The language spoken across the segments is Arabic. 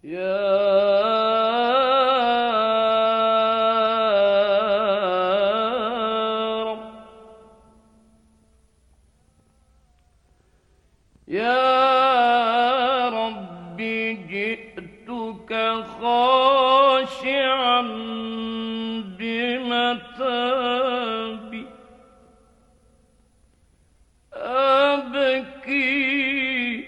يا رب يا رب جئتك خاشعا بمتابي أبكي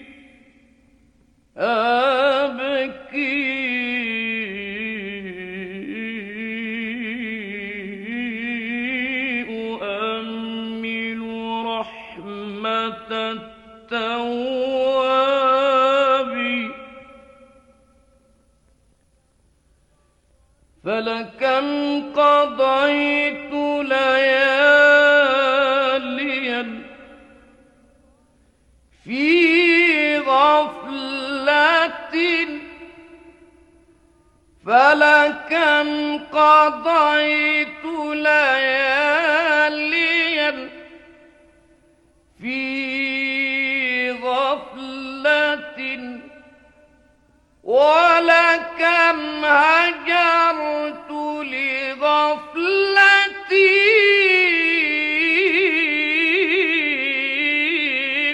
أؤمل رحمة التواب فلكم قضيت لياليا في غفلة فلكم قضيت لياليا في غفلة ولكم هجرت لغفلتي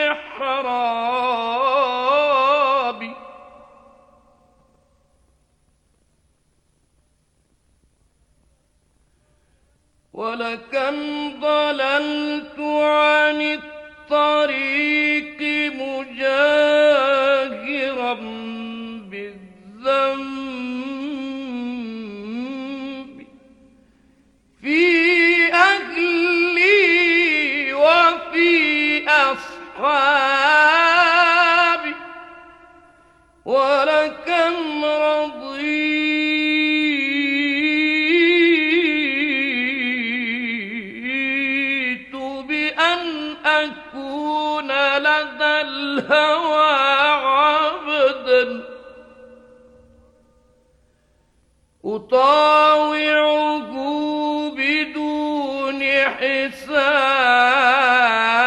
محرابي ولكم ضللت عن الطريق مجاهرا بالذنب في أهلي وفي أصحابي ولكم رضيت بأن أكون لدى الهوى عبدا أطاوعه بدون حساب